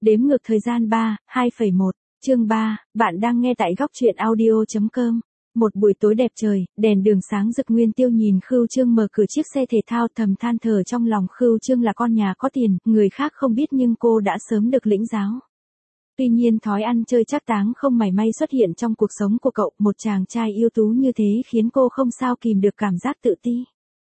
Đếm ngược thời gian 3, 2,1, chương 3, bạn đang nghe tại góc truyện audio.com. Một buổi tối đẹp trời, đèn đường sáng rực. Nguyên Tiêu nhìn Khưu Trương mở cửa chiếc xe thể thao, thầm than thở trong lòng. Khưu Trương là con nhà có tiền, người khác không biết nhưng cô đã sớm được lĩnh giáo. Tuy nhiên thói ăn chơi trác táng không mảy may xuất hiện trong cuộc sống của cậu. Một chàng trai ưu tú như thế khiến cô không sao kìm được cảm giác tự ti.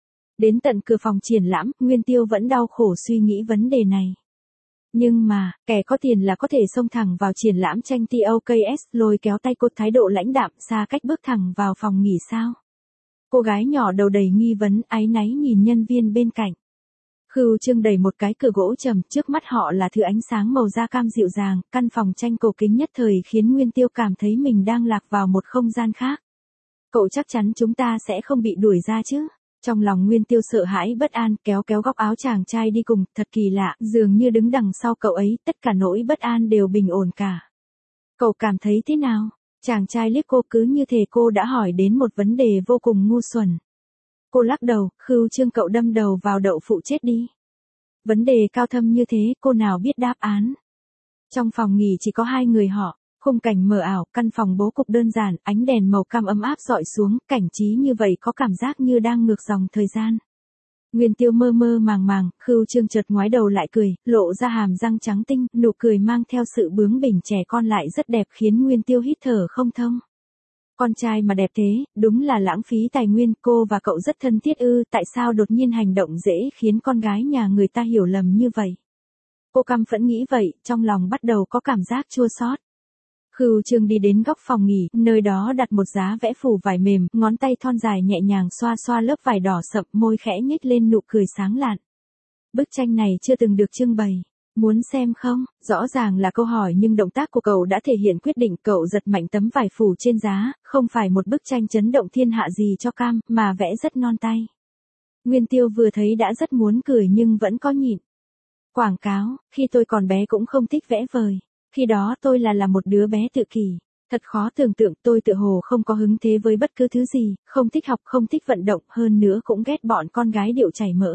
Đến tận cửa phòng triển lãm, Nguyên Tiêu vẫn đau khổ suy nghĩ vấn đề này. Nhưng mà, kẻ có tiền là có thể xông thẳng vào triển lãm tranh TOKS, lôi kéo tay cô, thái độ lãnh đạm, xa cách bước thẳng vào phòng nghỉ sao? Cô gái nhỏ đầu đầy nghi vấn, áy náy nhìn nhân viên bên cạnh. Khưu Trương đẩy một cái cửa gỗ trầm, trước mắt họ là thứ ánh sáng màu da cam dịu dàng, căn phòng tranh cổ kính nhất thời khiến Nguyên Tiêu cảm thấy mình đang lạc vào một không gian khác. Cậu chắc chắn chúng ta sẽ không bị đuổi ra chứ? Trong lòng Nguyên Tiêu sợ hãi bất an, kéo góc áo chàng trai đi cùng, thật kỳ lạ, dường như đứng đằng sau cậu ấy, tất cả nỗi bất an đều bình ổn cả. Cậu cảm thấy thế nào? Chàng trai liếc cô, cứ như thể cô đã hỏi đến một vấn đề vô cùng ngu xuẩn. Cô lắc đầu, Khưu Trương, cậu đâm đầu vào đậu phụ chết đi. Vấn đề cao thâm như thế, cô nào biết đáp án. Trong phòng nghỉ chỉ có hai người họ. Khung cảnh mờ ảo, căn phòng bố cục đơn giản, ánh đèn màu cam ấm áp dọi xuống, cảnh trí như vậy có cảm giác như đang ngược dòng thời gian. Nguyên Tiêu mơ mơ màng màng, Khưu Trương chợt ngoái đầu lại cười, lộ ra hàm răng trắng tinh, nụ cười mang theo sự bướng bỉnh trẻ con lại rất đẹp khiến Nguyên Tiêu hít thở không thông. Con trai mà đẹp thế, đúng là lãng phí tài nguyên. Cô và cậu rất thân thiết ư, tại sao đột nhiên hành động dễ khiến con gái nhà người ta hiểu lầm như vậy? Cô căm phẫn nghĩ vậy, trong lòng bắt đầu có cảm giác chua xót. Khưu Trương đi đến góc phòng nghỉ, nơi đó đặt một giá vẽ phủ vải mềm, ngón tay thon dài nhẹ nhàng xoa xoa lớp vải đỏ sậm, môi khẽ nhếch lên nụ cười sáng lạn. Bức tranh này chưa từng được trưng bày. Muốn xem không? Rõ ràng là câu hỏi nhưng động tác của cậu đã thể hiện quyết định. Cậu giật mạnh tấm vải phủ trên giá, không phải một bức tranh chấn động thiên hạ gì cho cam, mà vẽ rất ngon tay. Nguyên Tiêu vừa thấy đã rất muốn cười nhưng vẫn có nhịn. Quảng cáo, khi tôi còn bé cũng không thích vẽ vời. Khi đó tôi là một đứa bé tự kỷ. Thật khó tưởng tượng, tôi tự hồ không có hứng thú với bất cứ thứ gì, không thích học, không thích vận động, hơn nữa cũng ghét bọn con gái điệu chảy mỡ.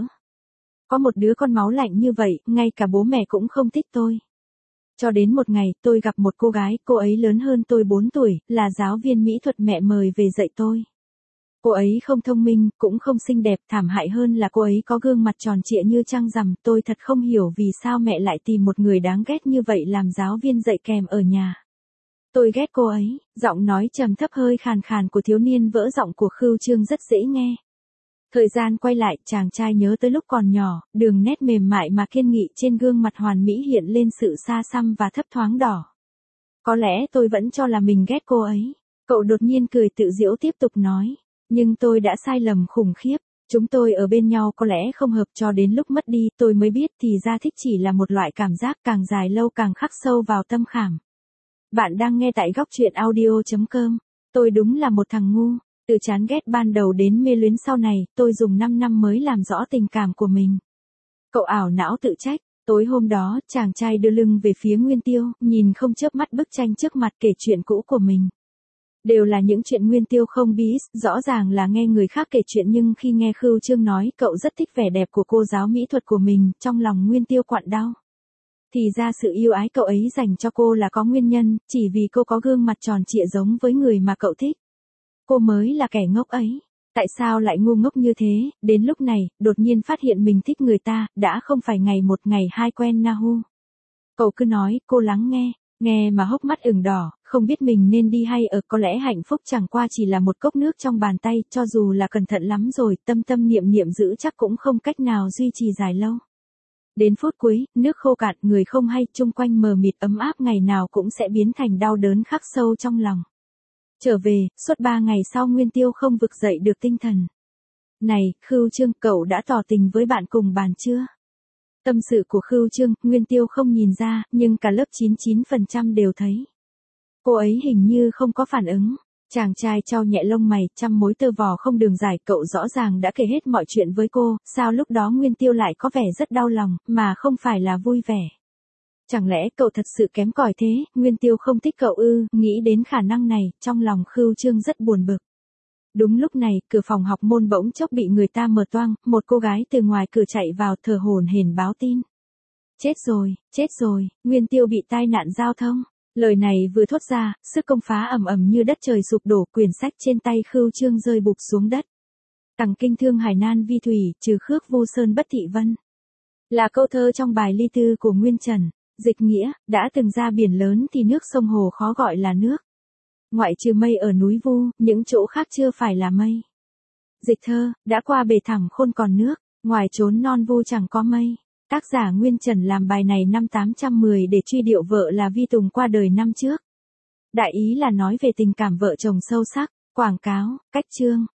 Có một đứa con máu lạnh như vậy, ngay cả bố mẹ cũng không thích tôi. Cho đến một ngày, tôi gặp một cô gái, cô ấy lớn hơn tôi 4 tuổi, là giáo viên mỹ thuật, mẹ mời về dạy tôi. Cô ấy không thông minh, cũng không xinh đẹp, thảm hại hơn là cô ấy có gương mặt tròn trịa như trăng rằm. Tôi thật không hiểu vì sao mẹ lại tìm một người đáng ghét như vậy làm giáo viên dạy kèm ở nhà. Tôi ghét cô ấy. Giọng nói trầm thấp hơi khàn khàn của thiếu niên vỡ giọng của Khưu Trương rất dễ nghe. Thời gian quay lại, chàng trai nhớ tới lúc còn nhỏ, đường nét mềm mại mà kiên nghị trên gương mặt hoàn mỹ hiện lên sự xa xăm và thấp thoáng đỏ. Có lẽ tôi vẫn cho là mình ghét cô ấy. Cậu đột nhiên cười tự giễu tiếp tục nói. Nhưng tôi đã sai lầm khủng khiếp. Chúng tôi ở bên nhau có lẽ không hợp, cho đến lúc mất đi tôi mới biết thì ra thích chỉ là một loại cảm giác, càng dài lâu càng khắc sâu vào tâm khảm. Bạn đang nghe tại góc truyện audio.com. Tôi đúng là một thằng ngu. Từ chán ghét ban đầu đến mê luyến sau này, tôi dùng 5 năm mới làm rõ tình cảm của mình. Cậu ảo não tự trách. Tối hôm đó, chàng trai đưa lưng về phía Nguyên Tiêu, nhìn không chớp mắt bức tranh trước mặt, kể chuyện cũ của mình. Đều là những chuyện Nguyên Tiêu không biết, rõ ràng là nghe người khác kể chuyện nhưng khi nghe Khưu Trương nói cậu rất thích vẻ đẹp của cô giáo mỹ thuật của mình, trong lòng Nguyên Tiêu quặn đau. Thì ra sự yêu ái cậu ấy dành cho cô là có nguyên nhân, chỉ vì cô có gương mặt tròn trịa giống với người mà cậu thích. Cô mới là kẻ ngốc ấy. Tại sao lại ngu ngốc như thế? Đến lúc này, đột nhiên phát hiện mình thích người ta, đã không phải ngày một ngày hai quen Nahu. Cậu cứ nói, cô lắng nghe. Nghe mà hốc mắt ửng đỏ, không biết mình nên đi hay ở. Có lẽ hạnh phúc chẳng qua chỉ là một cốc nước trong bàn tay, cho dù là cẩn thận lắm rồi, tâm tâm niệm niệm giữ chắc cũng không cách nào duy trì dài lâu. Đến phút cuối, nước khô cạn, người không hay, chung quanh mờ mịt, ấm áp ngày nào cũng sẽ biến thành đau đớn khắc sâu trong lòng. Trở về, suốt 3 ngày sau Nguyên Tiêu không vực dậy được tinh thần. Này, Khưu Trương, cậu đã tỏ tình với bạn cùng bàn chưa? Tâm sự của Khưu Trương, Nguyên Tiêu không nhìn ra, nhưng cả lớp 99% đều thấy. Cô ấy hình như không có phản ứng. Chàng trai chau nhẹ lông mày, trăm mối tơ vò không đường giải, cậu rõ ràng đã kể hết mọi chuyện với cô, sao lúc đó Nguyên Tiêu lại có vẻ rất đau lòng, mà không phải là vui vẻ? Chẳng lẽ cậu thật sự kém cỏi thế? Nguyên Tiêu không thích cậu ư? Nghĩ đến khả năng này, trong lòng Khưu Trương rất buồn bực. Đúng lúc này, cửa phòng học môn bỗng chốc bị người ta mở toang, một cô gái từ ngoài cửa chạy vào thở hổn hển báo tin. chết rồi, Nguyên Tiêu bị tai nạn giao thông. Lời này vừa thốt ra, sức công phá ầm ầm như đất trời sụp đổ, quyển sách trên tay Khưu Trương rơi bụp xuống đất. Cẳng kinh thương hải nan vi thủy, trừ khước vô sơn bất thị vân. Là câu thơ trong bài ly tư của Nguyên Trần. Dịch nghĩa, đã từng ra biển lớn thì nước sông hồ khó gọi là nước. Ngoại trừ mây ở núi Vu, những chỗ khác chưa phải là mây. Dịch thơ, đã qua bể thẳm khôn còn nước, ngoài trốn non Vu chẳng có mây. Tác giả Nguyên Trần làm bài này năm 810 để truy điệu vợ là Vi Tùng qua đời năm trước. Đại ý là nói về tình cảm vợ chồng sâu sắc. Quảng cáo, cách chương.